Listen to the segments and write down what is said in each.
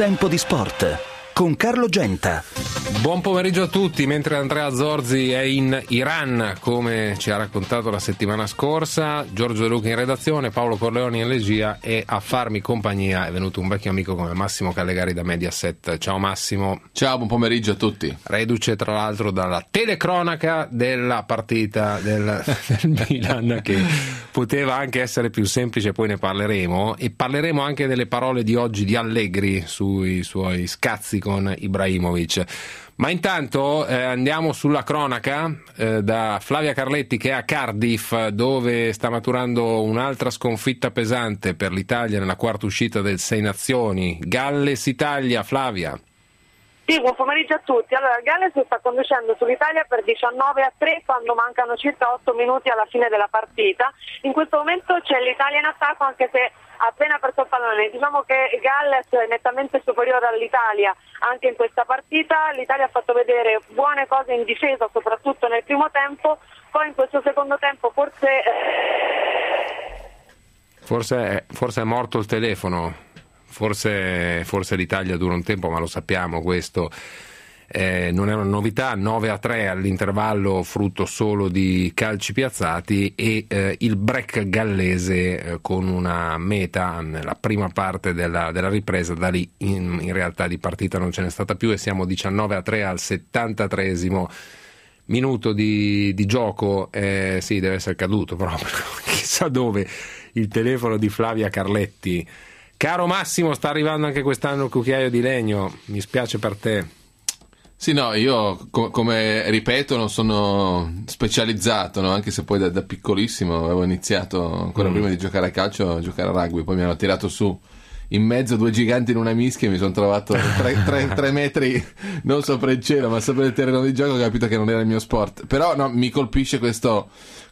Tempo di sport con Carlo Genta. Buon pomeriggio a tutti. Mentre Andrea Zorzi è in Iran, come ci ha raccontato la settimana scorsa, Giorgio De Luca in redazione, Paolo Corleoni in regia, e a farmi compagnia è venuto un vecchio amico come Massimo Callegari da Mediaset. Ciao Massimo. Ciao, buon pomeriggio a tutti. Reduce tra l'altro dalla telecronaca della partita del Milan, che poteva anche essere più semplice, poi ne parleremo, e parleremo anche delle parole di oggi di Allegri sui suoi scazzi con Ibrahimovic. Ma intanto andiamo sulla cronaca da Flavia Carletti, che è a Cardiff, dove sta maturando un'altra sconfitta pesante per l'Italia nella quarta uscita del Sei Nazioni. Galles-Italia, Flavia. Sì, buon pomeriggio a tutti. Allora, il Galles sta conducendo sull'Italia per 19-3 quando mancano circa 8 minuti alla fine della partita. In questo momento c'è l'Italia in attacco, anche se ha appena perso il pallone. Diciamo che il Galles è nettamente superiore all'Italia anche in questa partita. L'Italia ha fatto vedere buone cose in difesa, soprattutto nel primo tempo. Poi in questo secondo tempo Forse è morto il telefono. Forse l'Italia dura un tempo, ma lo sappiamo questo. Non è una novità. 9-3 all'intervallo, frutto solo di calci piazzati, e il break gallese con una meta nella prima parte della ripresa. Da lì in realtà di partita non ce n'è stata più, e siamo 19-3 al 73esimo minuto di gioco. Sì, deve essere caduto proprio chissà dove il telefono di Flavia Carletti. Caro Massimo, sta arrivando anche quest'anno il cucchiaio di legno, mi spiace per te. Sì, no, io come ripeto non sono specializzato, no? Anche se poi da piccolissimo avevo iniziato ancora prima di giocare a calcio a giocare a rugby, poi mi hanno tirato su in mezzo due giganti in una mischia e mi sono trovato 3 metri non sopra il cielo ma sopra il terreno di gioco. Ho capito che non era il mio sport, però no, mi colpisce questa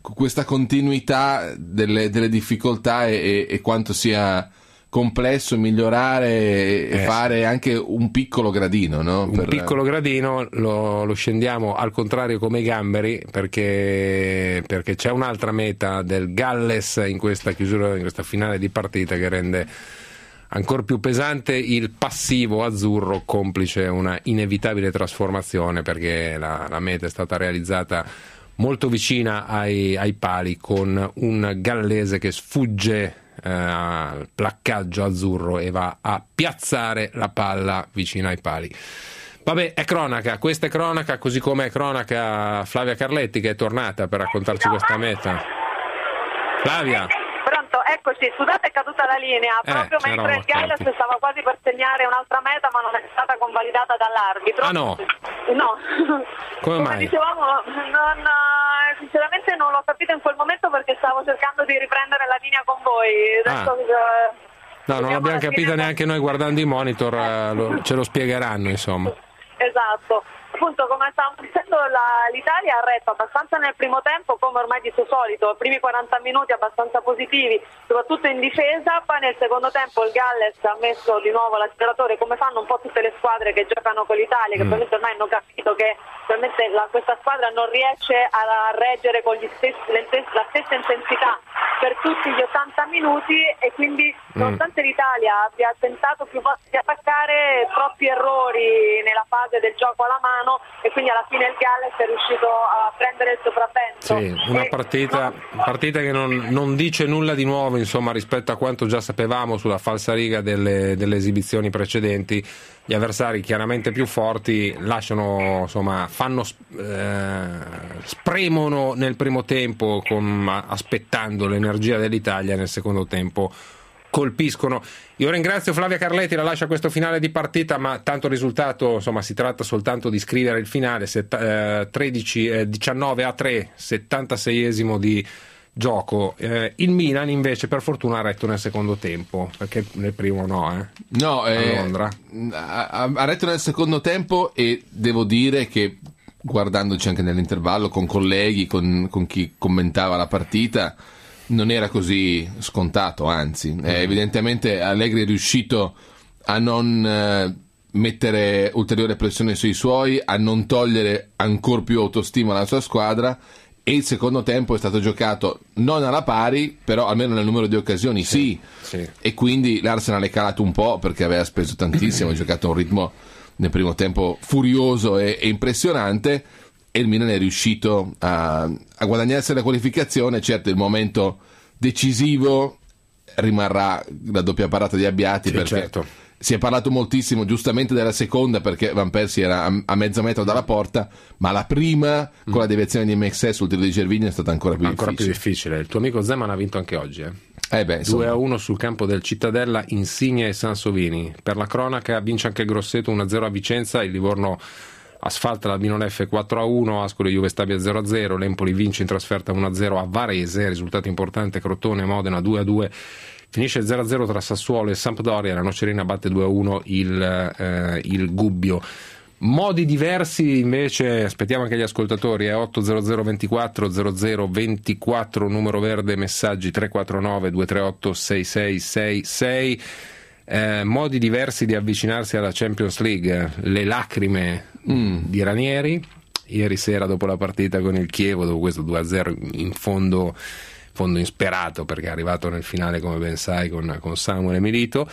continuità delle difficoltà e quanto sia complesso migliorare e fare anche un piccolo gradino, no? Piccolo gradino lo scendiamo al contrario come i gamberi, perché c'è un'altra meta del Galles in questa chiusura, in questa finale di partita, che rende ancora più pesante il passivo azzurro, complice una inevitabile trasformazione, perché la meta è stata realizzata molto vicina ai pali, con un gallese che sfugge al placcaggio azzurro e va a piazzare la palla vicino ai pali. Vabbè, è cronaca, questa è cronaca, così come è cronaca Flavia Carletti, che è tornata per raccontarci questa meta. Flavia. Pronto, eccoci, scusate, è caduta la linea proprio mentre il Galles stava quasi per segnare un'altra meta, ma non è stata convalidata dall'arbitro. Ah no? No. Come mai? Dicevamo, sinceramente non l'ho capito in quel momento, perché stavo cercando di riprendere la linea con voi. Adesso, no, non l'abbiamo capita neanche noi guardando i monitor, ce lo spiegheranno, insomma. Esatto. Appunto, come stavamo dicendo, l'Italia ha retto abbastanza nel primo tempo, come ormai di suo solito, i primi 40 minuti abbastanza positivi, soprattutto in difesa. Poi nel secondo tempo il Galles ha messo di nuovo l'acceleratore, come fanno un po' tutte le squadre che giocano con l'Italia, che probabilmente ormai hanno capito che questa squadra non riesce a reggere con la stessa intensità per tutti gli 80 minuti, e quindi nonostante l'Italia abbia tentato più volte di attaccare, troppi errori nella fase del gioco alla mano, e quindi alla fine il Galles è riuscito a prendere il sopravvento. Sì, una partita che non dice nulla di nuovo, insomma, rispetto a quanto già sapevamo sulla falsariga delle esibizioni precedenti. Gli avversari chiaramente più forti lasciano, insomma, spremono nel primo tempo aspettando l'energia dell'Italia, nel secondo tempo colpiscono. Io ringrazio Flavia Carletti, la lascia questo finale di partita, ma tanto il risultato, insomma, si tratta soltanto di scrivere il finale. 19-3, 76esimo di gioco. Il Milan invece per fortuna ha retto nel secondo tempo, perché nel primo no, a Londra ha retto nel secondo tempo, e devo dire che, guardandoci anche nell'intervallo con colleghi, con chi commentava la partita, non era così scontato, anzi evidentemente Allegri è riuscito a non mettere ulteriore pressione sui suoi, a non togliere ancor più autostima alla sua squadra, e il secondo tempo è stato giocato non alla pari, però almeno nel numero di occasioni sì. E quindi l'Arsenal è calato un po' perché aveva speso tantissimo, ha giocato a un ritmo nel primo tempo furioso e impressionante, e il Milan è riuscito a guadagnarsi la qualificazione. Certo, il momento decisivo rimarrà la doppia parata di Abbiati, perché certo. Si è parlato moltissimo giustamente della seconda, perché Van Persie era a mezzo metro dalla porta, ma la prima con la deviazione di MXS sul tiro di Gervinho è stata ancora più difficile. Il tuo amico Zeman ha vinto anche oggi, 2-1 sul campo del Cittadella, Insigne e Sansovini. Per la cronaca vince anche il Grosseto 1-0 a Vicenza, il Livorno asfalta l'Albino Leffe 4-1, Ascoli Juve Stabia 0-0, l'Empoli vince in trasferta 1-0 a Varese, risultato importante. Crotone Modena 2-2, finisce 0-0 tra Sassuolo e Sampdoria, la Nocerina batte 2-1 il Gubbio. Modi diversi invece, aspettiamo anche gli ascoltatori, 800 24 00 24, numero verde, messaggi 349 238 6666. Modi diversi di avvicinarsi alla Champions League, le lacrime di Ranieri ieri sera dopo la partita con il Chievo, dopo questo 2-0 in fondo insperato, perché è arrivato nel finale, come ben sai, con Samuel Milito,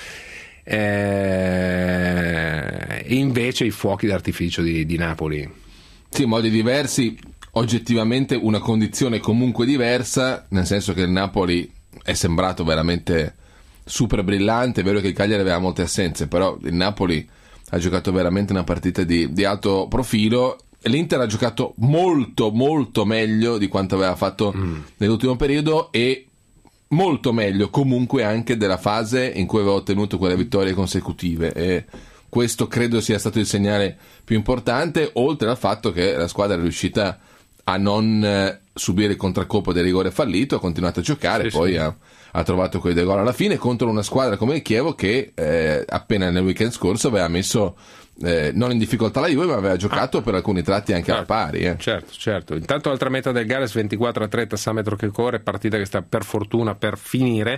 e invece i fuochi d'artificio di Napoli. Sì, modi diversi, oggettivamente una condizione comunque diversa, nel senso che il Napoli è sembrato veramente super brillante. È vero che il Cagliari aveva molte assenze, però il Napoli ha giocato veramente una partita di alto profilo. L'Inter ha giocato molto molto meglio di quanto aveva fatto nell'ultimo periodo, e molto meglio comunque anche della fase in cui aveva ottenuto quelle vittorie consecutive, e questo credo sia stato il segnale più importante, oltre al fatto che la squadra è riuscita a non subire il contraccolpo del rigore fallito, ha continuato a giocare, poi ha trovato quei 2 gol alla fine contro una squadra come il Chievo che appena nel weekend scorso aveva messo non in difficoltà la Juve, ma aveva giocato per alcuni tratti anche alla pari. Certo. Intanto altra meta del Galles 24-3 Tassametro che corre, partita che sta per fortuna per finire.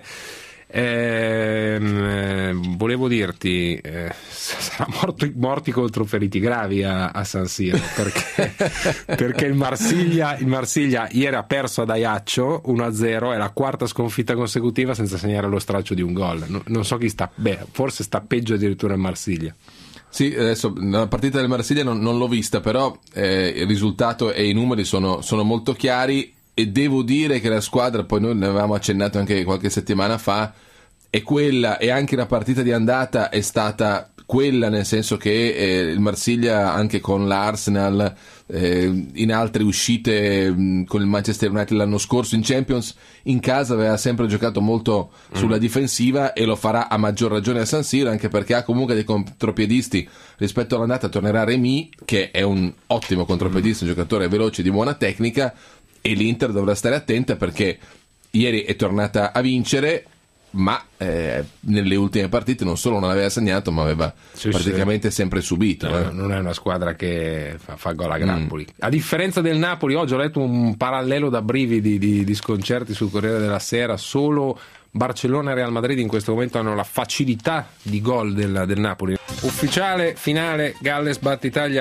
Volevo dirti, sarà morti contro feriti gravi a San Siro, perché il Marsiglia ieri ha perso ad Ajaccio 1-0, è la quarta sconfitta consecutiva senza segnare lo straccio di un gol. Non so chi sta, forse sta peggio addirittura il Marsiglia. Sì, adesso la partita del Marsiglia non l'ho vista, però il risultato e i numeri sono molto chiari, e devo dire che la squadra, poi noi ne avevamo accennato anche qualche settimana fa, è quella, e anche la partita di andata è stata quella, nel senso che il Marsiglia anche con l'Arsenal, in altre uscite con il Manchester United l'anno scorso in Champions, in casa aveva sempre giocato molto sulla difensiva, e lo farà a maggior ragione a San Siro, anche perché ha comunque dei contropiedisti. Rispetto all'andata tornerà Rémy, che è un ottimo contropiedista, un giocatore veloce di buona tecnica, e l'Inter dovrà stare attenta perché ieri è tornata a vincere, ma nelle ultime partite non solo non aveva segnato, ma aveva praticamente sempre subito. Non è una squadra che fa gol a grappoli. A differenza del Napoli, oggi ho letto un parallelo da brividi di sconcerti sul Corriere della Sera. Solo Barcellona e Real Madrid in questo momento hanno la facilità di gol del Napoli. Ufficiale finale, Galles batte Italia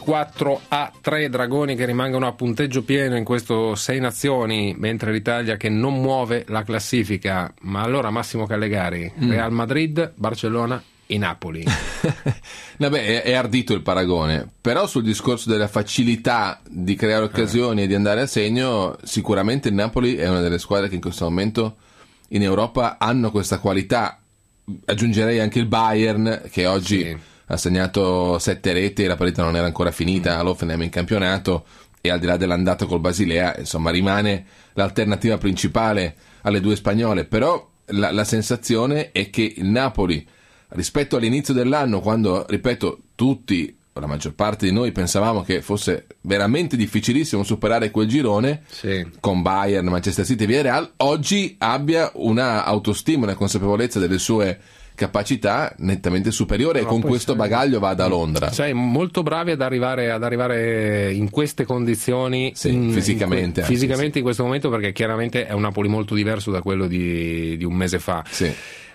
24-3, Dragoni che rimangono a punteggio pieno in questo 6 nazioni, mentre l'Italia che non muove la classifica. Ma allora Massimo Callegari, Real Madrid, Barcellona e Napoli. Vabbè, è ardito il paragone, però sul discorso della facilità di creare occasioni e di andare a segno, sicuramente il Napoli è una delle squadre che in questo momento in Europa hanno questa qualità. Aggiungerei anche il Bayern, che oggi ha segnato 7 reti e la partita non era ancora finita all'Hoffenheim in campionato, e al di là dell'andata col Basilea, insomma, rimane l'alternativa principale alle 2 spagnole. Però la sensazione è che il Napoli, rispetto all'inizio dell'anno, quando, ripeto, tutti, la maggior parte di noi, pensavamo che fosse veramente difficilissimo superare quel girone con Bayern, Manchester City e Villarreal, oggi abbia una autostima, una consapevolezza delle sue capacità nettamente superiore, e con questo bagaglio va da Londra. Molto bravi ad arrivare in queste condizioni, fisicamente in questo momento, perché chiaramente è un Napoli molto diverso da quello di un mese fa.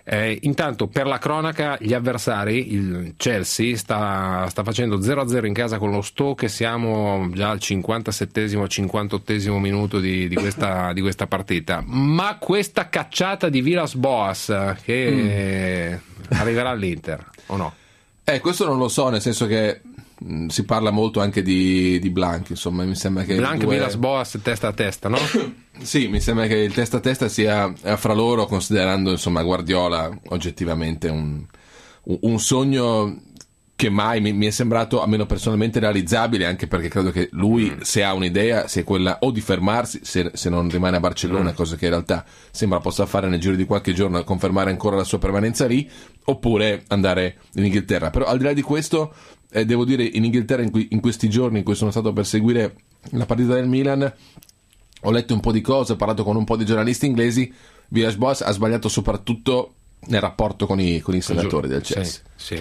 Intanto, per la cronaca, gli avversari, il Chelsea sta facendo 0-0 in casa con lo Stoke, siamo già al 57esimo, 58esimo minuto di questa partita. Ma questa cacciata di Villas-Boas che arriverà all'Inter o no? Questo non lo so, nel senso che si parla molto anche di Blanc, insomma, mi sembra che Blanc Villas-Boas testa a testa, no? Sì, mi sembra che il testa a testa sia fra loro, considerando insomma Guardiola oggettivamente un sogno che mai mi è sembrato, almeno personalmente, realizzabile, anche perché credo che lui, se ha un'idea, sia quella o di fermarsi, se non rimane a Barcellona, cosa che in realtà sembra possa fare nel giro di qualche giorno, confermare ancora la sua permanenza lì, oppure andare in Inghilterra. Però al di là di questo, devo dire, in Inghilterra in questi giorni in cui sono stato per seguire la partita del Milan, ho letto un po' di cose, ho parlato con un po' di giornalisti inglesi. Villas-Boas ha sbagliato soprattutto nel rapporto con i senatori del Chelsea. Sì.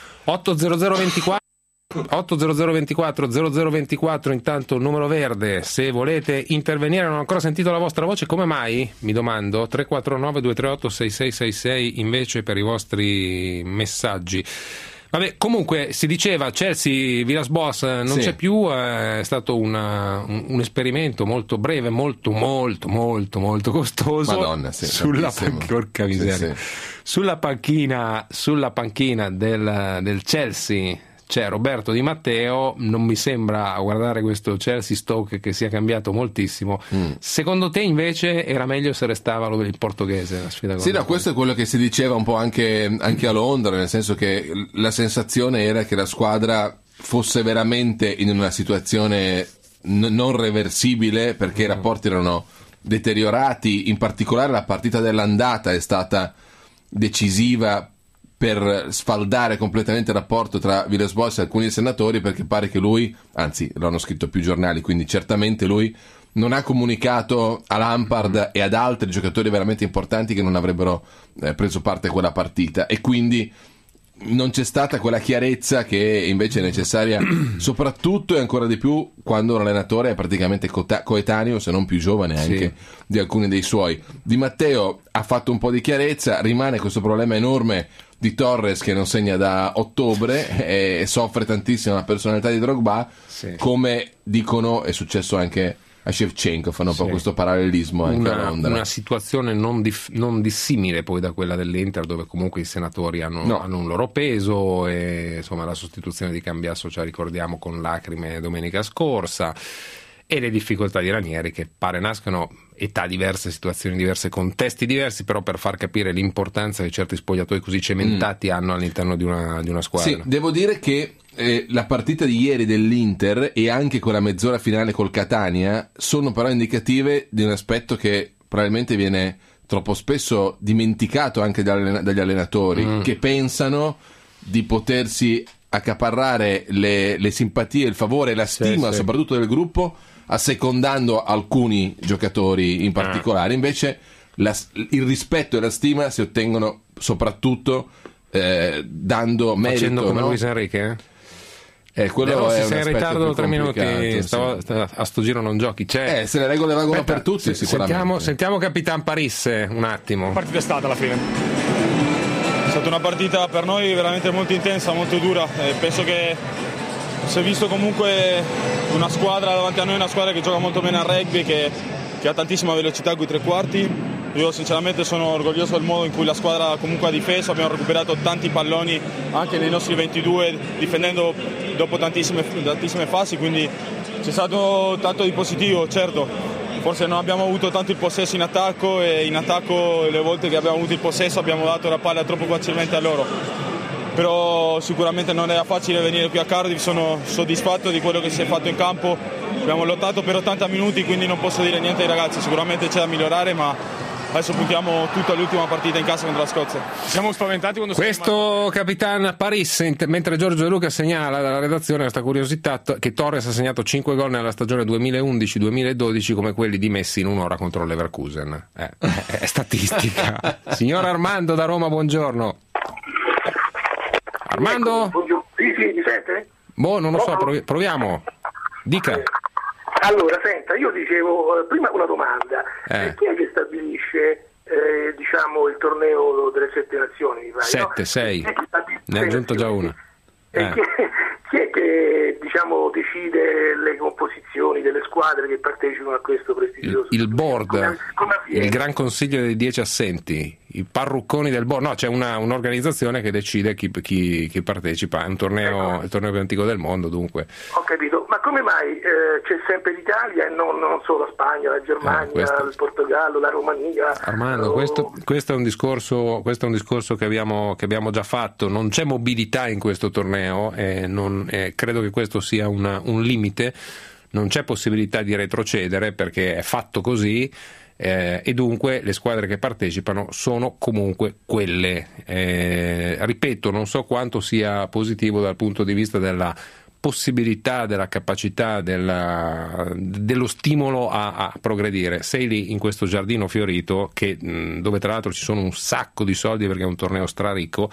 80024 intanto il numero verde, se volete intervenire. Non ho ancora sentito la vostra voce, come mai? Mi domando. 349 238 6666 invece per i vostri messaggi. Vabbè, comunque si diceva Chelsea Villas-Boas non c'è più, è stato un esperimento molto breve, molto costoso. Madonna, sì, porca miseria. Sulla panchina del Chelsea c'è Roberto Di Matteo. Non mi sembra, a guardare questo Chelsea Stoke, che sia cambiato moltissimo. Secondo te invece era meglio se restava il portoghese, la sfida? Sì, no, questo è quello che si diceva un po' anche a Londra, nel senso che la sensazione era che la squadra fosse veramente in una situazione non reversibile, perché i rapporti erano deteriorati. In particolare la partita dell'andata è stata decisiva per sfaldare completamente il rapporto tra Villas-Boas e alcuni senatori, perché pare che lui, anzi lo hanno scritto più giornali, quindi certamente lui non ha comunicato a Lampard e ad altri giocatori veramente importanti che non avrebbero preso parte a quella partita, e quindi non c'è stata quella chiarezza che invece è necessaria, soprattutto e ancora di più quando un allenatore è praticamente coetaneo, se non più giovane anche, di alcuni dei suoi. Di Matteo ha fatto un po' di chiarezza, rimane questo problema enorme di Torres che non segna da ottobre e soffre tantissimo la personalità di Drogba, come dicono è successo anche a Shevchenko, fanno un po' questo parallelismo anche a Londra. Una situazione non dissimile poi da quella dell'Inter, dove comunque i senatori hanno un loro peso, e insomma la sostituzione di Cambiasso ce la ricordiamo con lacrime domenica scorsa, e le difficoltà di Ranieri, che pare nascano età diverse, situazioni diverse, contesti diversi, però per far capire l'importanza che certi spogliatoi così cementati hanno all'interno di una squadra. Sì, devo dire che la partita di ieri dell'Inter e anche quella mezz'ora finale col Catania sono però indicative di un aspetto che probabilmente viene troppo spesso dimenticato anche dagli allenatori, che pensano di potersi accaparrare le simpatie, il favore e la stima soprattutto del gruppo, assecondando alcuni giocatori in particolare. Invece il rispetto e la stima si ottengono soprattutto dando merito, facendo come Luis Enrique, quello è sei in ritardo 3 minuti, a sto giro non giochi. Se le regole valgono per tutti, sicuramente. Sentiamo Capitan Paris un attimo. Che partita è stata alla fine? È stata una partita per noi veramente molto intensa, molto dura. Penso che si è visto comunque una squadra davanti a noi, una squadra che gioca molto bene al rugby, che ha tantissima velocità con i tre quarti. Io sinceramente sono orgoglioso del modo in cui la squadra comunque ha difeso, abbiamo recuperato tanti palloni anche nei nostri 22, difendendo dopo tantissime fasi, quindi c'è stato tanto di positivo. Certo, forse non abbiamo avuto tanto il possesso in attacco, e in attacco le volte che abbiamo avuto il possesso abbiamo dato la palla troppo facilmente a loro. Però sicuramente non era facile venire qui a Cardiff, sono soddisfatto di quello che si è fatto in campo, abbiamo lottato per 80 minuti, quindi non posso dire niente ai ragazzi, sicuramente c'è da migliorare, ma adesso puntiamo tutto all'ultima partita in casa contro la Scozia. Siamo spaventati quando questo Capitan Paris, mentre Giorgio De Luca segnala alla redazione questa curiosità che Torres ha segnato 5 gol nella stagione 2011-2012 come quelli di Messi in un'ora contro Leverkusen. È statistica. Signor Armando da Roma, buongiorno. Armando? Sì, mi sente? Non lo so, proviamo. Dica. Allora, senta, io dicevo prima una domanda. Chi è che stabilisce diciamo il torneo delle 7 nazioni, mi pare, 7, 6, ne ha aggiunto già una. Chi è che diciamo decide le composizioni delle squadre che partecipano a questo prestigioso il board, come il Gran Consiglio dei 10 assenti, i parrucconi del board? No, c'è un'organizzazione che decide chi partecipa, è un torneo, il torneo più antico del mondo, dunque. Ho capito, ma come mai c'è sempre l'Italia e non solo la Spagna, la Germania, il Portogallo, la Romania? Armando, questo è un discorso che abbiamo già fatto. Non c'è mobilità in questo torneo e credo che questo sia un limite. Non c'è possibilità di retrocedere perché è fatto così, e dunque le squadre che partecipano sono comunque quelle. Ripeto, non so quanto sia positivo dal punto di vista della possibilità, della capacità, dello stimolo a progredire. Sei lì in questo giardino fiorito dove tra l'altro ci sono un sacco di soldi perché è un torneo straricco,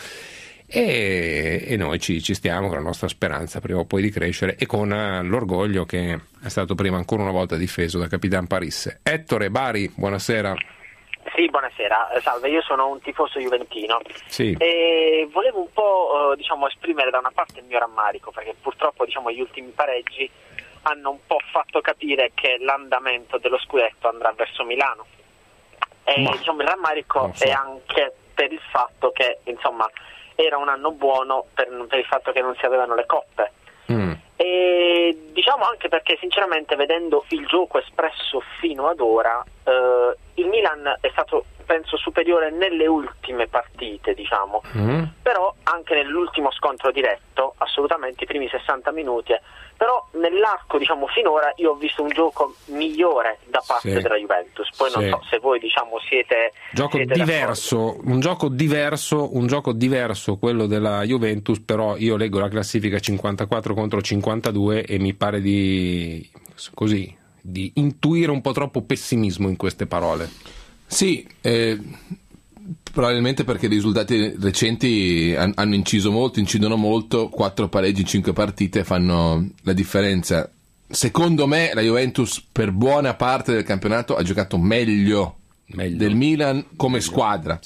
e noi ci stiamo con la nostra speranza prima o poi di crescere e con l'orgoglio che è stato prima ancora una volta difeso da Capitan Parisse. Ettore Bari, buonasera. Sì, buonasera, salve, io sono un tifoso juventino. Sì. E volevo un po' esprimere da una parte il mio rammarico, perché purtroppo gli ultimi pareggi hanno un po' fatto capire che l'andamento dello scudetto andrà verso Milano. E il rammarico è anche per il fatto che era un anno buono per il fatto che non si avevano le coppe. E anche perché sinceramente, vedendo il gioco espresso fino ad ora, il Milan è stato penso superiore nelle ultime partite, però anche nell'ultimo scontro diretto, assolutamente i primi 60 minuti, però nell'arco finora io ho visto un gioco migliore da parte della Juventus. Poi non so se voi siete diverso, un gioco diverso quello della Juventus, però io leggo la classifica 54 contro 52 e mi pare di intuire un po' troppo pessimismo in queste parole. Sì, probabilmente perché i risultati recenti hanno incidono molto. 4 pareggi in 5 partite fanno la differenza. Secondo me la Juventus per buona parte del campionato ha giocato meglio del Milan come squadra.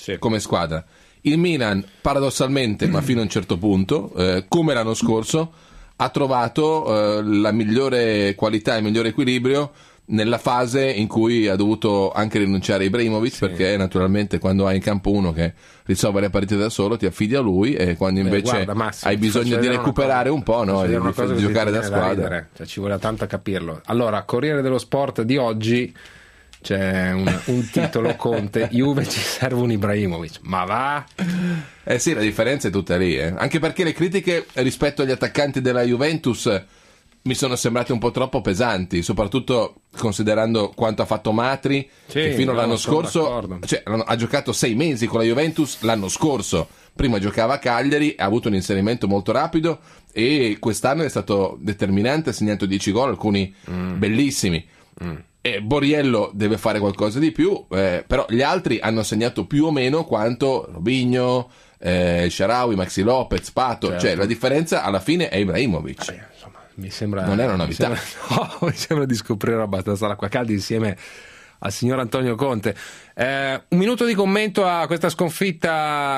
Il Milan paradossalmente, ma fino a un certo punto, come l'anno scorso, ha trovato la migliore qualità e il migliore equilibrio nella fase in cui ha dovuto anche rinunciare a Ibrahimovic, perché naturalmente quando hai in campo uno che risolve le partite da solo ti affidi a lui, e quando invece hai bisogno di recuperare un po', di giocare da squadra, ci vuole tanto a capirlo. Allora, Corriere dello Sport di oggi c'è un titolo: Conte, Juve ci serve un Ibrahimovic, ma va? Sì, la differenza è tutta lì, anche perché le critiche rispetto agli attaccanti della Juventus mi sono sembrate un po' troppo pesanti, soprattutto considerando quanto ha fatto Matri, che fino all'anno scorso ha giocato 6 mesi con la Juventus l'anno scorso. Prima giocava a Cagliari, ha avuto un inserimento molto rapido e quest'anno è stato determinante, ha segnato 10 gol, alcuni bellissimi. E Borriello deve fare qualcosa di più, però gli altri hanno segnato più o meno quanto Robinho, Shaarawy, Maxi Lopez, Pato. Cioè la differenza alla fine è Ibrahimovic. Mi sembra, non è una novità. Mi sembra di scoprire abbastanza l'acqua calda insieme al signor Antonio Conte. Un minuto di commento a questa sconfitta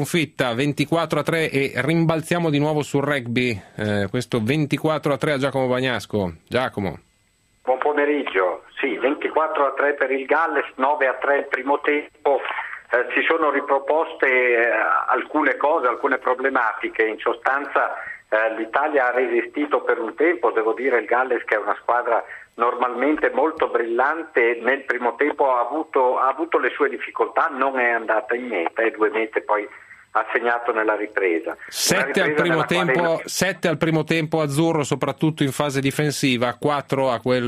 24-3, e rimbalziamo di nuovo sul rugby, questo 24-3 a Giacomo Bagnasco. Giacomo. Buon pomeriggio. Sì, 24-3 per il Galles, 9-3 il primo tempo. Si sono riproposte alcune cose, alcune problematiche. In sostanza l'Italia ha resistito per un tempo. Devo dire, il Galles, che è una squadra normalmente molto brillante, nel primo tempo ha avuto le sue difficoltà, non è andata in meta, e 2 mete poi ha segnato nella ripresa. 7 al primo tempo azzurro, soprattutto in fase difensiva, 4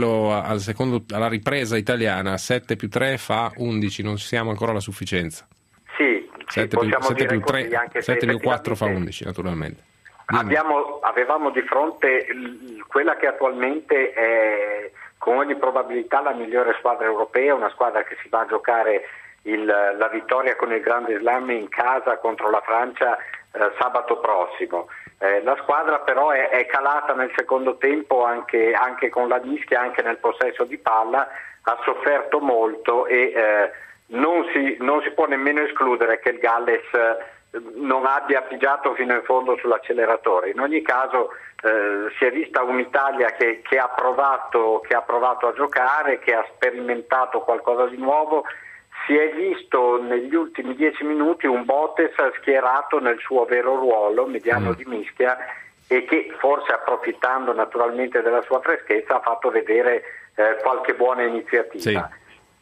alla ripresa italiana. 7 più 3 fa 11, non siamo ancora alla sufficienza. Sì, 7 più 3, anche 7 più 4 fa 11 naturalmente. Avevamo di fronte quella che attualmente è con ogni probabilità la migliore squadra europea, una squadra che si va a giocare la vittoria con il Grande Slam in casa contro la Francia sabato prossimo. La squadra però è calata nel secondo tempo, anche con la mischia, anche nel possesso di palla, ha sofferto molto, e non si può nemmeno escludere che il Galles non abbia pigiato fino in fondo sull'acceleratore. In ogni caso si è vista un'Italia che ha provato a giocare, che ha sperimentato qualcosa di nuovo. Si è visto negli ultimi 10 minuti un Bottas schierato nel suo vero ruolo, mediano di mischia, e che forse, approfittando naturalmente della sua freschezza, ha fatto vedere qualche buona iniziativa. Sì.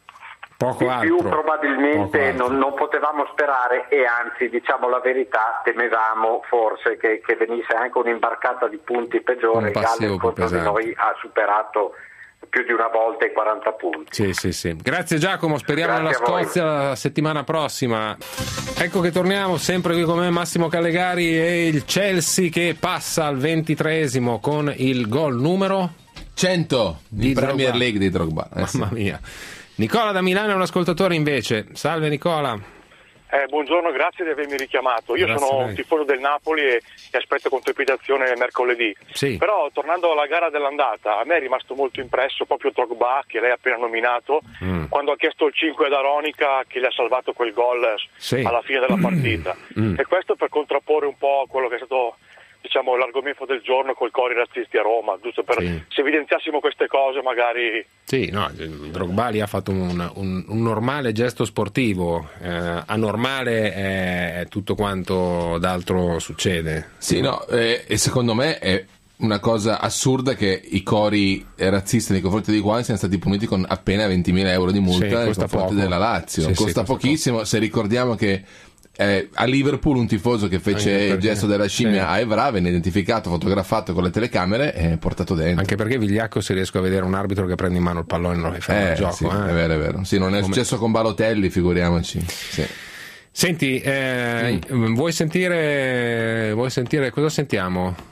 Poco Di altro. più probabilmente non potevamo sperare, e anzi, diciamo la verità, temevamo forse che venisse anche un'imbarcata di punti peggiore. Il Galles contro di noi ha superato più di una volta i 40 punti. Sì. Grazie Giacomo, speriamo nella Scozia la settimana prossima. Ecco che torniamo sempre qui con me, Massimo Callegari, e il Chelsea che passa al 23esimo con il gol numero 100 di Premier League di Drogba. Mamma mia. Nicola da Milano è un ascoltatore invece. Salve Nicola. Buongiorno, grazie di avermi richiamato. Io sono un tifoso del Napoli e aspetto con trepidazione mercoledì. Sì. Però tornando alla gara dell'andata, a me è rimasto molto impresso proprio Drogba, che lei ha appena nominato, quando ha chiesto il 5 ad Aronica, che gli ha salvato quel gol alla fine della partita. E questo per contrapporre un po' quello che è stato, diciamo, l'argomento del giorno col cori razzisti a Roma, giusto per se evidenziassimo queste cose magari. Sì, no, Drogba lì ha fatto un normale gesto sportivo, anormale è tutto quanto d'altro succede. Sì, no, e secondo me è una cosa assurda che i cori razzisti nei confronti di Guai siano stati puniti con appena 20.000 euro di multa nei confronti della Lazio. Costa pochissimo, se ricordiamo che a Liverpool un tifoso che fece il gesto della scimmia a Evra venne identificato, fotografato con le telecamere e portato dentro. Anche perché Vigliacco, se riesco a vedere un arbitro che prende in mano il pallone non fa il gioco. Sì, è vero. Sì, non è successo con Balotelli, figuriamoci. Sì. Senti, vuoi sentire cosa sentiamo?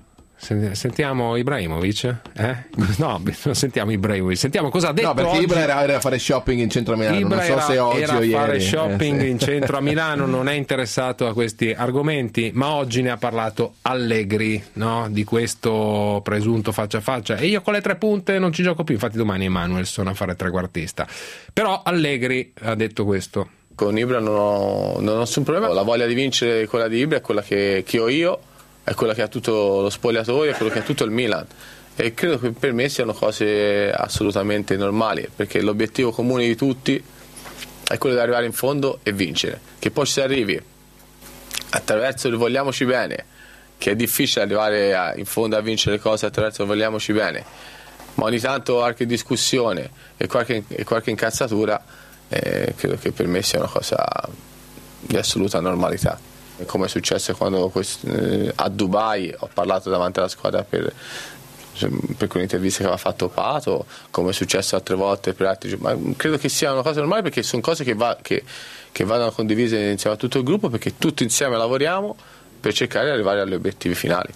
Sentiamo Ibrahimovic? No, non sentiamo Ibrahimovic, sentiamo cosa ha detto. No, perché oggi. Ibra era a fare shopping in centro a Milano. Ibra non so se oggi era o ieri. a fare shopping in centro a Milano, non è interessato a questi argomenti, ma oggi ne ha parlato Allegri, no? Di questo presunto faccia a faccia. E io con le 3 punte non ci gioco più, infatti domani Emanuelson a fare trequartista. Però Allegri ha detto questo. Con Ibra non ho nessun problema, la voglia di vincere quella di Ibra è quella che ho io, è quella che ha tutto lo spogliatoio, è quello che ha tutto il Milan, e credo che per me siano cose assolutamente normali, perché l'obiettivo comune di tutti è quello di arrivare in fondo e vincere. Che poi si arrivi attraverso il vogliamoci bene, che è difficile arrivare in fondo a vincere le cose attraverso il vogliamoci bene, ma ogni tanto qualche discussione e qualche incazzatura, credo che per me sia una cosa di assoluta normalità. Come è successo quando a Dubai ho parlato davanti alla squadra per quell'intervista che aveva fatto Pato, come è successo altre volte per altri, ma credo che sia una cosa normale, perché sono cose che vadano condivise insieme a tutto il gruppo, perché tutti insieme lavoriamo per cercare di arrivare agli obiettivi finali.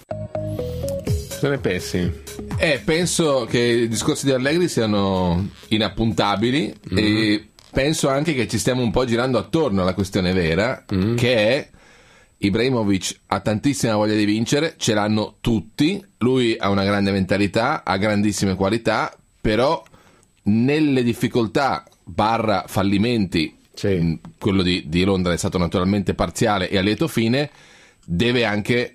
Cosa ne pensi? Penso che i discorsi di Allegri siano inappuntabili e penso anche che ci stiamo un po' girando attorno alla questione vera, che è: Ibrahimovic ha tantissima voglia di vincere, ce l'hanno tutti, lui ha una grande mentalità, ha grandissime qualità, però nelle difficoltà / fallimenti, quello di Londra è stato naturalmente parziale e a lieto fine, deve anche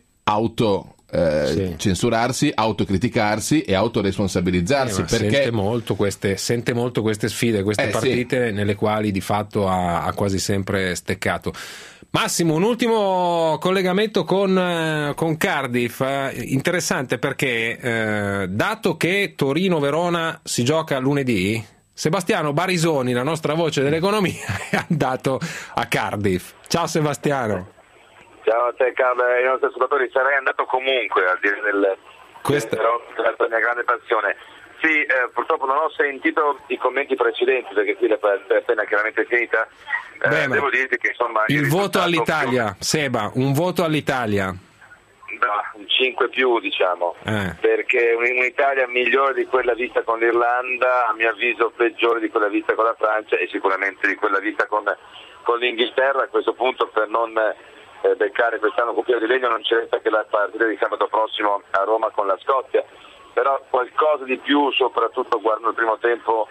censurarsi, autocriticarsi e autoresponsabilizzarsi, perché sente molto queste sfide, queste partite nelle quali di fatto ha quasi sempre steccato. Massimo, un ultimo collegamento con Cardiff, interessante perché dato che Torino-Verona si gioca lunedì, Sebastiano Barisoni, la nostra voce dell'economia, è andato a Cardiff. Ciao Sebastiano. Ciao a te Carlo, ai nostri ascoltatori, sarei andato comunque a dire però è la mia grande passione. Sì, purtroppo non ho sentito i commenti precedenti perché qui la partita è appena chiaramente finita. Devo dirti che insomma il voto all'Italia, Seba, un voto all'Italia. Un 5 più diciamo, perché un'Italia migliore di quella vista con l'Irlanda, a mio avviso peggiore di quella vista con la Francia e sicuramente di quella vista con l'Inghilterra. A questo punto, per non beccare quest'anno cucchiaio di legno, non c'è resta che la partita di sabato prossimo a Roma con la Scozia, però qualcosa di più, soprattutto guardando il primo tempo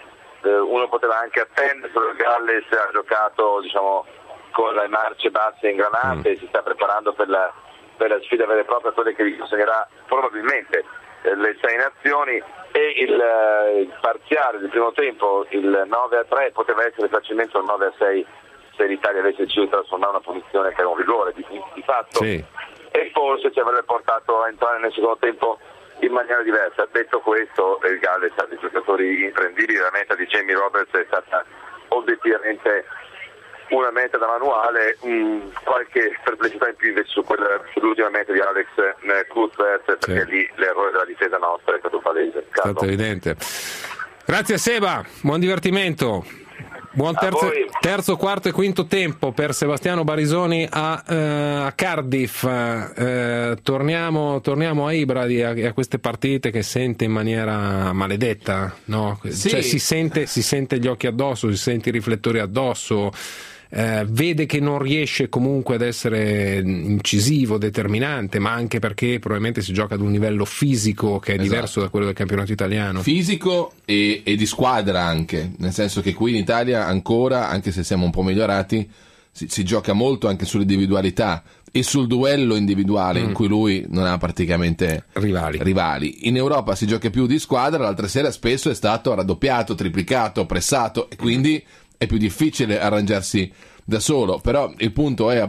uno poteva anche attendere, il Galles ha giocato diciamo con le marce basse ingranate, si sta preparando per la sfida vera e propria, quella che consegnerà probabilmente le 6 nazioni, e il parziale del primo tempo, il 9-3, poteva essere facilmente un 9-6 se l'Italia avesse deciso di trasformare una punizione che era un rigore di fatto, sì. E forse ci avrebbe portato a entrare nel secondo tempo in maniera diversa. Detto questo, il Galles ha dei giocatori imprendibili, la meta di Jamie Roberts è stata obiettivamente una meta da manuale, qualche perplessità in più invece sull'ultima meta di Alex Cuthbert, perché lì l'errore della difesa nostra è stato palese. È stato evidente. Grazie Seba, buon divertimento. Buon terzo, quarto e quinto tempo per Sebastiano Barisoni a Cardiff. Torniamo a Ibra e a queste partite che sente in maniera maledetta, no? Sì. Cioè, si sente gli occhi addosso, si sente i riflettori addosso. Vede che non riesce comunque ad essere incisivo, determinante, ma anche perché probabilmente si gioca ad un livello fisico che è diverso da quello del campionato italiano. Fisico e di squadra anche, nel senso che qui in Italia ancora, anche se siamo un po' migliorati, si gioca molto anche sull'individualità e sul duello individuale in cui lui non ha praticamente rivali. In Europa si gioca più di squadra, l'altra sera spesso è stato raddoppiato, triplicato, pressato, e quindi è più difficile arrangiarsi da solo. Però il punto è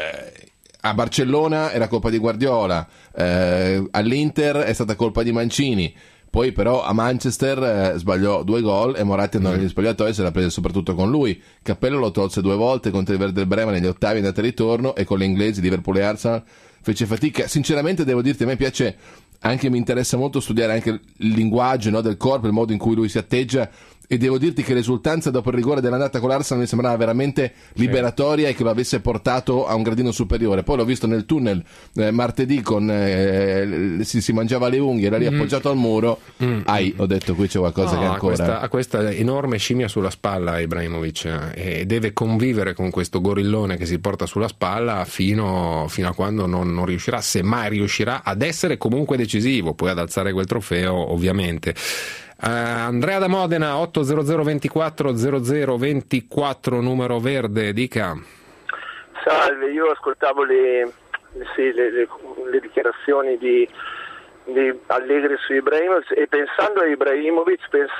a Barcellona era colpa di Guardiola, all'Inter è stata colpa di Mancini, poi però a Manchester sbagliò 2 gol e Moratti andò negli spogliatoi e se l'ha presa soprattutto con lui. Cappello lo tolse 2 volte contro il Werder Bremen negli ottavi andata e ritorno, e con le inglesi Liverpool e Arsenal fece fatica. Sinceramente devo dirti, a me piace anche, mi interessa molto studiare anche il linguaggio, no, del corpo, il modo in cui lui si atteggia, e devo dirti che l'esultanza dopo il rigore dell'andata con l'Arsenal mi sembrava veramente liberatoria e che lo avesse portato a un gradino superiore. Poi l'ho visto nel tunnel martedì si mangiava le unghie, era lì appoggiato al muro, ho detto qui c'è qualcosa che ancora ha questa enorme scimmia sulla spalla Ibrahimovic, e deve convivere con questo gorillone che si porta sulla spalla fino a quando non riuscirà, se mai riuscirà, ad essere comunque decisivo, poi ad alzare quel trofeo ovviamente. Andrea da Modena, 800 24 00 24, numero verde, dica. Salve, io ascoltavo le dichiarazioni di Allegri su Ibrahimovic, e pensando a Ibrahimovic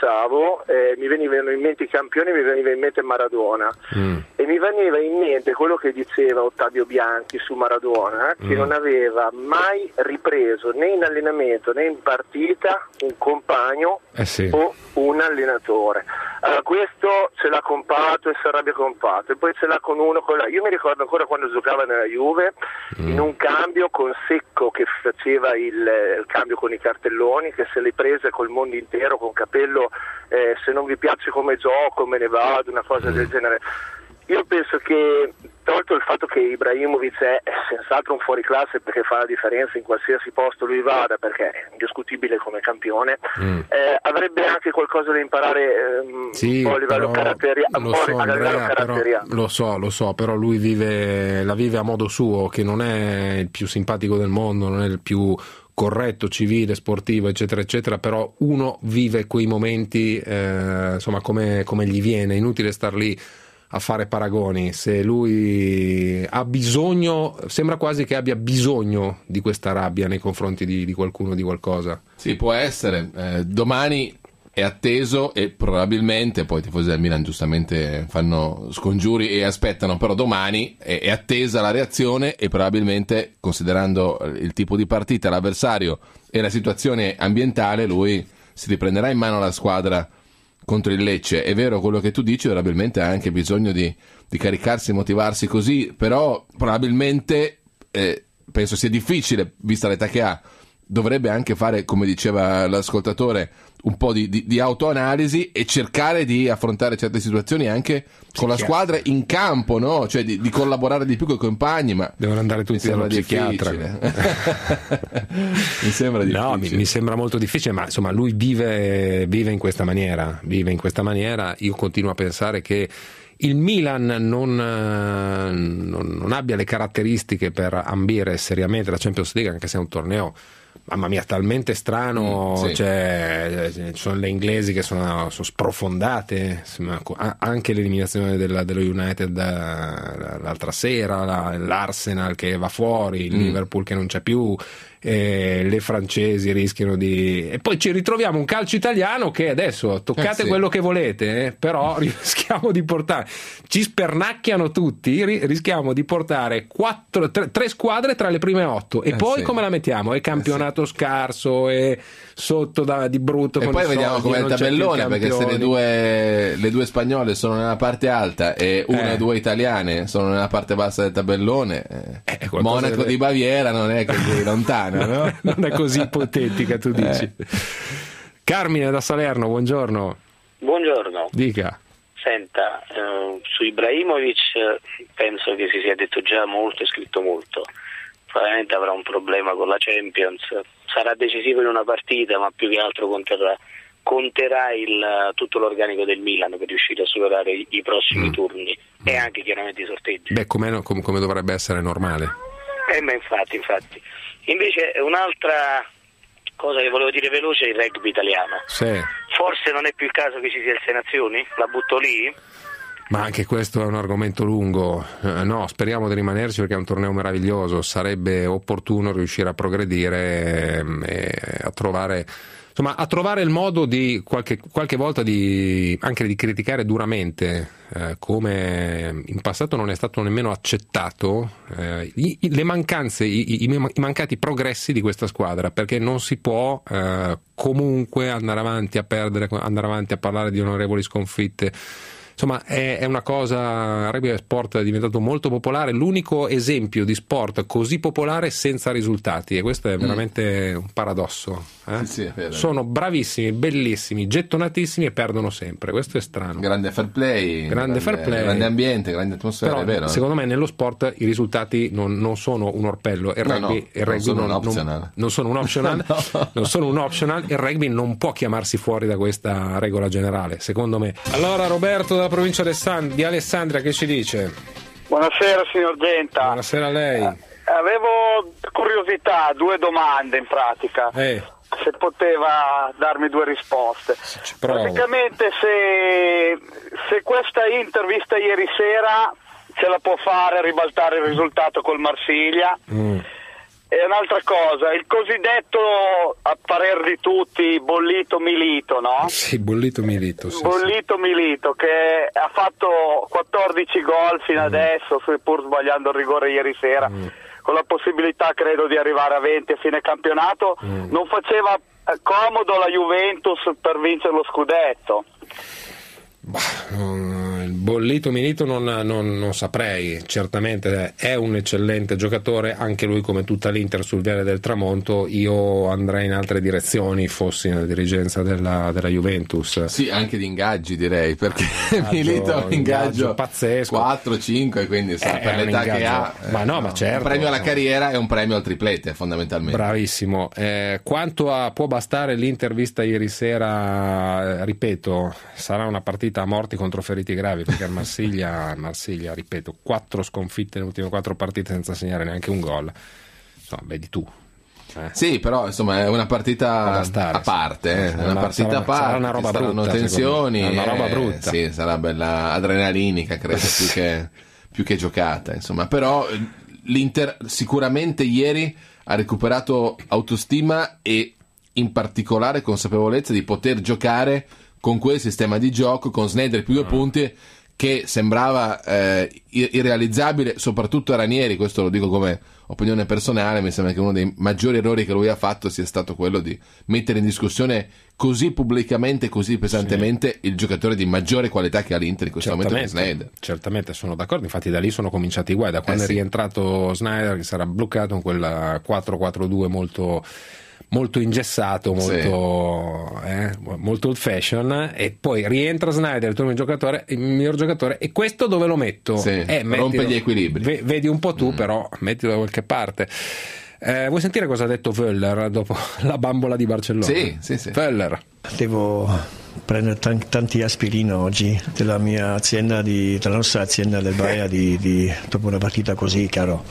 mi venivano in mente i campioni, mi veniva in mente Maradona, e mi veniva in mente quello che diceva Ottavio Bianchi su Maradona, che non aveva mai ripreso né in allenamento né in partita un compagno o un allenatore. Allora, questo ce l'ha con Pato e Sarabia con Pato, e poi ce l'ha con uno io mi ricordo ancora quando giocava nella Juve, in un cambio con Secco che faceva il cambio con i cartelloni, che se le prese col mondo intero, con Capello, se non vi piace come gioco me ne vado, una cosa del genere. Io penso che, tolto il fatto che Ibrahimovic è senz'altro un fuoriclasse perché fa la differenza in qualsiasi posto lui vada, perché è indiscutibile come campione, avrebbe anche qualcosa da imparare un po' a livello caratteriale. Lo so, però lui la vive a modo suo, che non è il più simpatico del mondo, non è il più corretto, civile, sportivo, eccetera eccetera, però uno vive quei momenti insomma come gli viene. Inutile star lì a fare paragoni. Se lui ha bisogno, sembra quasi che abbia bisogno di questa rabbia nei confronti di qualcuno, di qualcosa. Sì, può essere. Domani è atteso, e probabilmente poi i tifosi del Milan giustamente fanno scongiuri e aspettano, però domani è attesa la reazione, e probabilmente, considerando il tipo di partita, l'avversario e la situazione ambientale, lui si riprenderà in mano la squadra contro il Lecce. È vero quello che tu dici, probabilmente ha anche bisogno di caricarsi, motivarsi così, però probabilmente penso sia difficile, vista l'età che ha. Dovrebbe anche fare, come diceva l'ascoltatore, un po' di autoanalisi e cercare di affrontare certe situazioni anche con la squadra in campo, no? Cioè di collaborare di più con i compagni, ma devono andare tutti dallo psichiatra. Mi sembra difficile. No, mi sembra molto difficile, ma insomma lui vive in questa maniera. Io continuo a pensare che il Milan non abbia le caratteristiche per ambire seriamente la Champions League, anche se è un torneo mamma mia, talmente strano, sì. Cioè, ci sono le inglesi che sono sprofondate, anche l'eliminazione dello United l'altra sera, l'Arsenal che va fuori, il Liverpool che non c'è più, le francesi rischiano di... E poi ci ritroviamo un calcio italiano che adesso toccate sì. quello che volete, però rischiamo di portare, ci spernacchiano tutti, rischiamo di portare 3 squadre tra le prime 8 e poi sì. come la mettiamo? È campionato scarso e sotto di brutto, e con poi i vediamo soldi, com'è il tabellone, perché se le due spagnole sono nella parte alta e una o due italiane sono nella parte bassa del tabellone, Monaco di Baviera non è così lontano, no? Non è così ipotetica, tu dici. Carmine da Salerno, buongiorno. Buongiorno. Dica. Senta, su Ibrahimovic penso che si sia detto già molto e scritto molto. Probabilmente avrà un problema con la Champions, sarà decisivo in una partita, ma più che altro conterà tutto l'organico del Milan per riuscire a superare i prossimi turni e anche chiaramente i sorteggi. Beh, come dovrebbe essere normale. Ma infatti. Invece un'altra cosa che volevo dire veloce è il rugby italiano. Sì. Forse non è più il caso che ci sia il Sei Nazioni? La butto lì? Ma anche questo è un argomento lungo. No, speriamo di rimanerci perché è un torneo meraviglioso. Sarebbe opportuno riuscire a progredire e a trovare il modo di qualche volta anche di criticare duramente, come in passato non è stato nemmeno accettato, le mancanze, i mancati progressi di questa squadra, perché non si può comunque andare avanti a perdere, andare avanti a parlare di onorevoli sconfitte. Insomma, è una cosa, il rugby è sport diventato molto popolare, l'unico esempio di sport così popolare senza risultati, e questo è veramente un paradosso. Sì, è vero. Sono bravissimi, bellissimi, gettonatissimi e perdono sempre, questo è strano. Grande fair play, grande ambiente, grande atmosfera. Però, è vero. Secondo me nello sport i risultati non sono un orpello, il rugby non sono un optional. Non sono un optional, non sono un optional, il rugby non può chiamarsi fuori da questa regola generale, secondo me. Allora Roberto dalla provincia di Alessandria, che ci dice? Buonasera signor Genta. Buonasera a lei. Avevo curiosità, 2 domande in pratica. Se poteva darmi 2 risposte. Praticamente se questa intervista ieri sera ce la può fare ribaltare il risultato col Marsiglia. E un'altra cosa, il cosiddetto, a parer di tutti, bollito Milito, no? Sì, bollito Milito. Milito, che ha fatto 14 gol fino adesso, pur sbagliando il rigore ieri sera, con la possibilità, credo, di arrivare a 20 a fine campionato. Non faceva comodo la Juventus per vincere lo scudetto? Il bollito Milito non saprei, certamente è un eccellente giocatore, anche lui come tutta l'Inter sul viale del tramonto. Io andrei in altre direzioni fossi nella dirigenza della Juventus. Sì, anche di ingaggi direi, perché Milito ingaggio pazzesco, 4-5, quindi per l'età che ha, ma certo, un premio alla carriera e un premio al triplete fondamentalmente. Bravissimo. Quanto può bastare l'intervista ieri sera, ripeto, sarà una partita a morti contro feriti gravi, perché al Marsiglia, ripeto, 4 sconfitte nelle ultime 4 partite senza segnare neanche un gol. Insomma, vedi tu. Sì, però insomma è una partita a parte, sarà una roba brutta, saranno tensioni, è una roba brutta. Sì, sarà bella adrenalinica, credo, più che giocata, insomma. Però l'Inter sicuramente ieri ha recuperato autostima e in particolare consapevolezza di poter giocare con quel sistema di gioco, con Sneijder più 2 punti, che sembrava irrealizzabile, soprattutto a Ranieri. Questo lo dico come opinione personale. Mi sembra che uno dei maggiori errori che lui ha fatto sia stato quello di mettere in discussione così pubblicamente, così pesantemente il giocatore di maggiore qualità che ha l'Inter in questo momento, che Sneijder. Certamente, sono d'accordo, infatti da lì sono cominciati i guai, da quando è rientrato Sneijder, che sarà bloccato con quel 4-4-2 molto ingessato, molto old fashion, e poi rientra Sneijder, il tuo miglior giocatore, e questo dove lo metto? Rompe gli equilibri. Vedi un po' tu, però mettilo da qualche parte. Vuoi sentire cosa ha detto Völler dopo la bambola di Barcellona? Sì. Völler: devo prendere tanti aspirini oggi della nostra azienda del Baia, dopo una partita così, chiaro.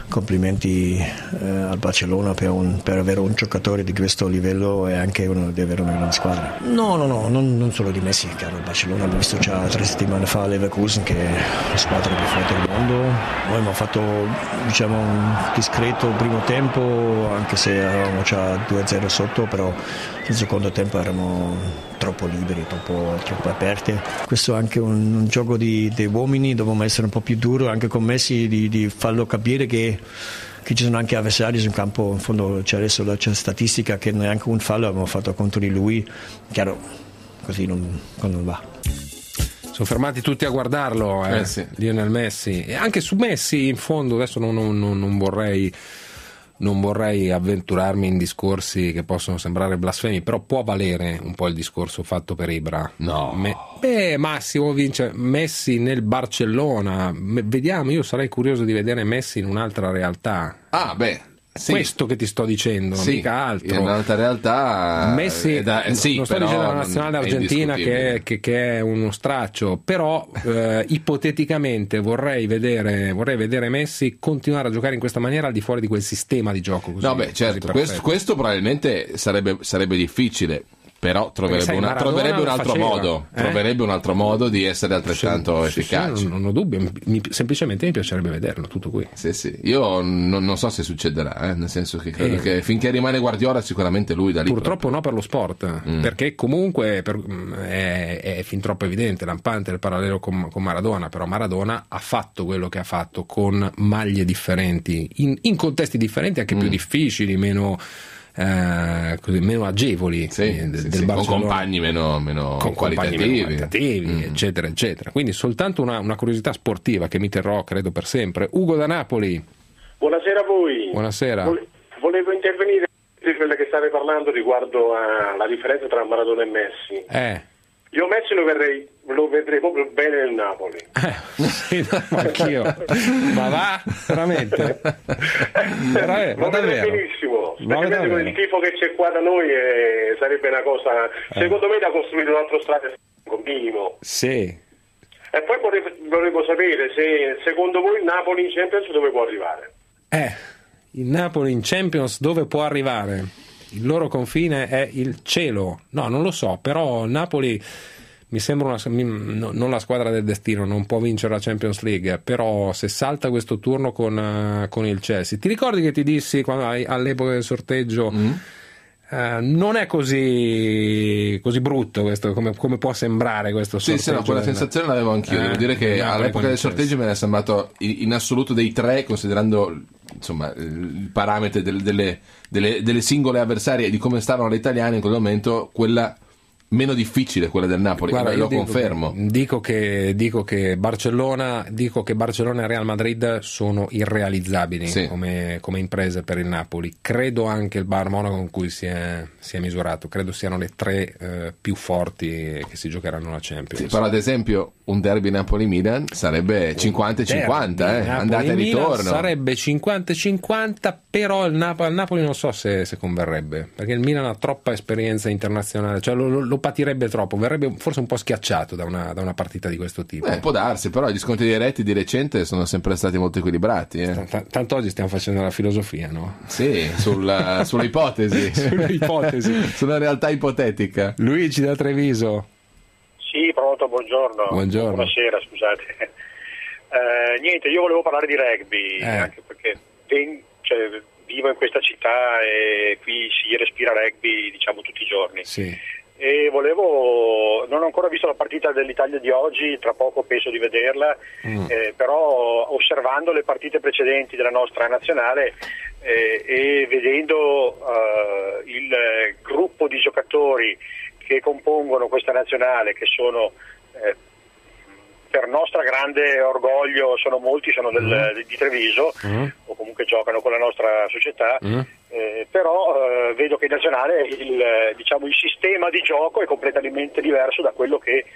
complimenti al Barcellona per avere un giocatore di questo livello e anche di avere una grande squadra. No, non solo di Messi, caro. Il Barcellona abbiamo visto già 3 settimane fa Leverkusen, che è la squadra più forte del mondo. Noi abbiamo fatto un discreto primo tempo, anche se eravamo già 2-0 sotto, però nel secondo tempo eravamo troppo liberi, troppo aperti. Questo è anche un gioco dei uomini, dobbiamo essere un po' più duri anche con Messi, di farlo capire che ci sono anche avversari sul campo. In fondo c'è adesso la statistica che neanche un fallo abbiamo fatto contro di lui, chiaro, così non va. Sono fermati tutti a guardarlo, sì. Lionel Messi. E anche su Messi, in fondo, adesso non vorrei avventurarmi in discorsi che possono sembrare blasfemi, però può valere un po' il discorso fatto per Ibra. No. Massimo vince Messi nel Barcellona. Vediamo, io sarei curioso di vedere Messi in un'altra realtà. Sì. Questo che ti sto dicendo, mica altro. In un'altra realtà Messi, non sto dicendo la nazionale argentina che è uno straccio, però ipoteticamente vorrei vedere Messi continuare a giocare in questa maniera al di fuori di quel sistema di gioco così. No, certo, questo probabilmente sarebbe difficile. Però troverebbe un altro modo di essere altrettanto efficace. Sì, non ho dubbio, semplicemente mi piacerebbe vederlo, tutto qui. Sì. Io non so se succederà, nel senso che credo che finché rimane Guardiola sicuramente lui da lì. Purtroppo no per lo sport, perché comunque è fin troppo evidente, lampante il parallelo con Maradona, però Maradona ha fatto quello che ha fatto con maglie differenti, in contesti differenti, anche più difficili, meno agevoli, del Barcellona, con compagni meno qualitativi, eccetera eccetera. Quindi soltanto una curiosità sportiva che mi terrò credo per sempre. Ugo da Napoli, buonasera a voi. Buonasera. Volevo intervenire di quella che state parlando riguardo alla differenza tra Maradona e Messi. Io Messi lo vedrei proprio bene nel Napoli. Sì, anch'io. Ma va? Veramente? Va davvero? Benissimo. Specialmente con il tifo che c'è qua da noi sarebbe una cosa, secondo me, da costruire un altro stadio minimo. Sì. E poi volevo sapere se secondo voi il Napoli in Champions dove può arrivare? Il Napoli in Champions dove può arrivare? Il loro confine è il cielo. No, non lo so, però Napoli mi sembra non la squadra del destino, non può vincere la Champions League, però se salta questo turno con il Chelsea. Ti ricordi che ti dissi all'epoca del sorteggio non è così brutto questo, come può sembrare questo sorteggio? Sì, no, quella sensazione l'avevo anch'io. Devo dire che all'epoca del sorteggio me ne è sembrato in assoluto dei tre, considerando insomma il parametro delle singole avversarie e di come stavano le italiane in quel momento, quella meno difficile, quella del Napoli. Guarda, lo confermo. Dico che Barcellona e Real Madrid sono irrealizzabili come imprese per il Napoli. Credo anche il Bayern Monaco con cui si è misurato, credo siano le tre più forti che si giocheranno la Champions. Però ad esempio un derby Napoli-Milan sarebbe 50-50, andata e ritorno. Sarebbe 50-50, però al Napoli non so se converrebbe, perché il Milan ha troppa esperienza internazionale, cioè lo patirebbe troppo, verrebbe forse un po' schiacciato da una partita di questo tipo. Può darsi, però gli scontri diretti di recente sono sempre stati molto equilibrati. Tanto oggi stiamo facendo la filosofia, no? Sì, sulla ipotesi. Sulla realtà ipotetica. Luigi da Treviso. Sì, pronto, buongiorno. Buonasera, scusate. Niente, io volevo parlare di rugby, anche perché vivo in questa città e qui si respira rugby, diciamo, tutti i giorni. Sì. E non ho ancora visto la partita dell'Italia di oggi, tra poco penso di vederla, però osservando le partite precedenti della nostra nazionale e vedendo il gruppo di giocatori che compongono questa nazionale, che sono per nostra grande orgoglio, sono molti, sono di Treviso, o comunque giocano con la nostra società, però vedo che in nazionale il sistema di gioco è completamente diverso da quello che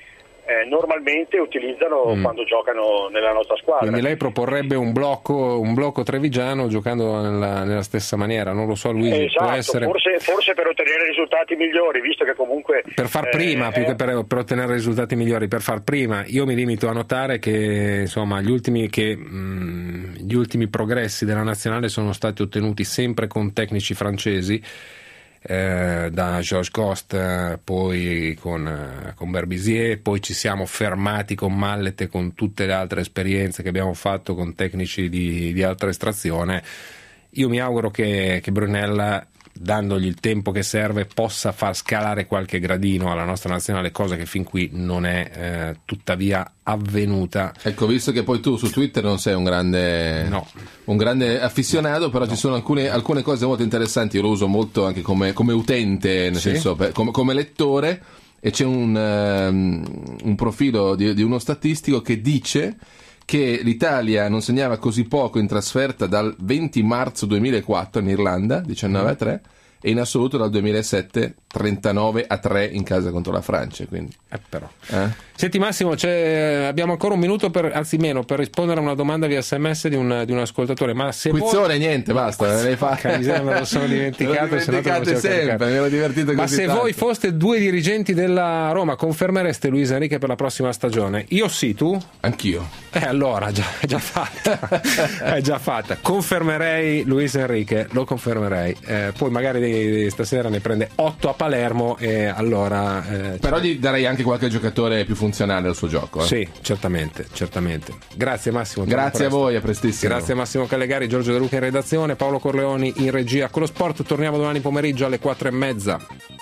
normalmente utilizzano quando giocano nella nostra squadra. Quindi lei proporrebbe un blocco trevigiano giocando nella stessa maniera, non lo so Luigi, esatto, può essere... forse per ottenere risultati migliori, visto che comunque per far prima, più che per ottenere risultati migliori, per far prima. Io mi limito a notare che insomma gli ultimi progressi della nazionale sono stati ottenuti sempre con tecnici francesi, da Georges Ghost, poi con Berbizier, poi ci siamo fermati con Mallet e con tutte le altre esperienze che abbiamo fatto con tecnici di alta estrazione. Io mi auguro che Brunella, dandogli il tempo che serve, possa far scalare qualche gradino alla nostra nazionale, cosa che fin qui non è tuttavia avvenuta. Ecco, visto che poi tu su Twitter non sei un grande affezionato, però ci sono alcune cose molto interessanti. Io lo uso molto anche come utente, nel senso come lettore, e c'è un profilo di uno statistico che dice che l'Italia non segnava così poco in trasferta dal 20 marzo 2004 in Irlanda, 19-3, e in assoluto dal 2007 39-3 in casa contro la Francia. Quindi. Senti Massimo, abbiamo ancora un minuto per rispondere a una domanda via SMS di un ascoltatore. Ma se niente, basta. Me lo sono dimenticato. Sempre, mi ero divertito così. Ma se tanto. Voi foste due dirigenti della Roma, confermereste Luis Enrique per la prossima stagione? Io sì, tu? Anch'io. Allora, è già fatta. È già fatta. Confermerei Luis Enrique, lo confermerei. Poi magari stasera ne prende 8 a Palermo e allora però gli darei anche qualche giocatore più funzionale al suo gioco. Sì, certamente. Grazie Massimo. Grazie a voi, a prestissimo. Grazie a Massimo Callegari, Giorgio De Luca in redazione, Paolo Corleoni in regia. Con lo sport torniamo domani pomeriggio alle 4:30.